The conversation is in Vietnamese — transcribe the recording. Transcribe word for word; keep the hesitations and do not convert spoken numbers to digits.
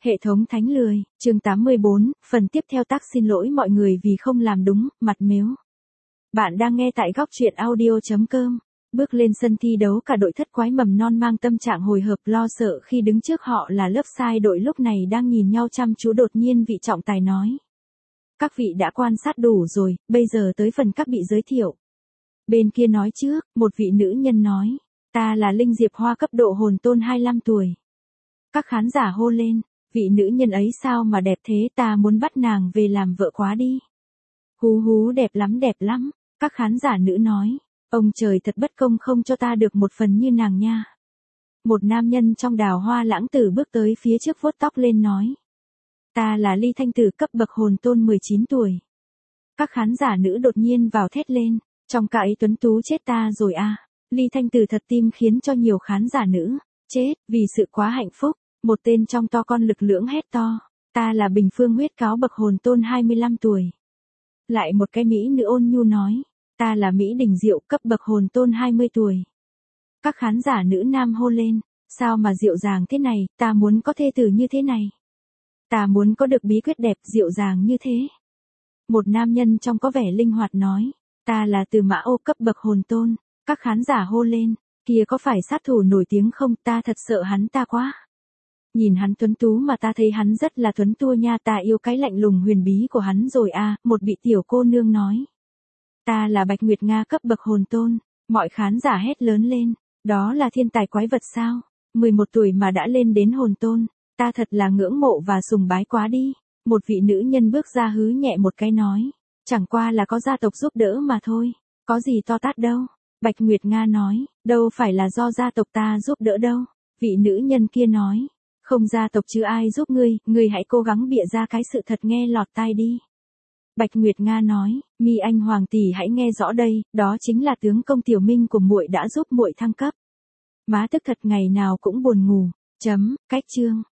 Hệ thống thánh lười, chương tám mươi bốn, phần tiếp theo tác xin lỗi mọi người vì không làm đúng, mặt mếu. Bạn đang nghe tại góc truyện audio chấm com. Bước lên sân thi đấu cả đội thất quái mầm non mang tâm trạng hồi hộp lo sợ khi đứng trước họ là lớp sai đội lúc này đang nhìn nhau chăm chú, đột nhiên vị trọng tài nói. Các vị đã quan sát đủ rồi, bây giờ tới phần các bị giới thiệu. Bên kia nói trước, một vị nữ nhân nói, ta là Linh Diệp Hoa cấp độ hồn tôn hai mươi lăm tuổi. Các khán giả hô lên, vị nữ nhân ấy sao mà đẹp thế, ta muốn bắt nàng về làm vợ quá đi. Hú hú, đẹp lắm đẹp lắm, các khán giả nữ nói, ông trời thật bất công không cho ta được một phần như nàng nha. Một nam nhân trong Đào Hoa Lãng Tử bước tới phía trước vuốt tóc lên nói, ta là Ly Thanh Tử cấp bậc hồn tôn mười chín tuổi. Các khán giả nữ đột nhiên vào thét lên, trong cả ấy tuấn tú chết ta rồi à. Ly Thanh Tử thật tim khiến cho nhiều khán giả nữ chết vì sự quá hạnh phúc. Một tên trong to con lực lưỡng hét to, ta là Bình Phương huyết cáo bậc hồn tôn hai mươi lăm tuổi. Lại một cái mỹ nữ ôn nhu nói, ta là Mỹ Đình Diệu cấp bậc hồn tôn hai mươi tuổi. Các khán giả nữ nam hô lên, sao mà dịu dàng thế này, ta muốn có thê tử như thế này. Ta muốn có được bí quyết đẹp dịu dàng như thế. Một nam nhân trong có vẻ linh hoạt nói, ta là Từ Mã Ô cấp bậc hồn tôn. Các khán giả hô lên, kia có phải sát thủ nổi tiếng không, ta thật sợ hắn ta quá. Nhìn hắn tuấn tú mà ta thấy hắn rất là tuấn tua nha, ta yêu cái lạnh lùng huyền bí của hắn rồi à, một vị tiểu cô nương nói. Ta là Bạch Nguyệt Nga cấp bậc hồn tôn, mọi khán giả hét lớn lên, đó là thiên tài quái vật sao, mười một tuổi mà đã lên đến hồn tôn, ta thật là ngưỡng mộ và sùng bái quá đi. Một vị nữ nhân bước ra hứ nhẹ một cái nói, chẳng qua là có gia tộc giúp đỡ mà thôi, có gì to tát đâu. Bạch Nguyệt Nga nói, đâu phải là do gia tộc ta giúp đỡ đâu. Vị nữ nhân kia nói, không gia tộc chứ ai giúp ngươi, ngươi hãy cố gắng bịa ra cái sự thật nghe lọt tai đi. Bạch Nguyệt Nga nói, Mi Anh Hoàng tỷ hãy nghe rõ đây, đó chính là tướng công Tiểu Minh của muội đã giúp muội thăng cấp. Má tức thật ngày nào cũng buồn ngủ. Chấm, cách chương.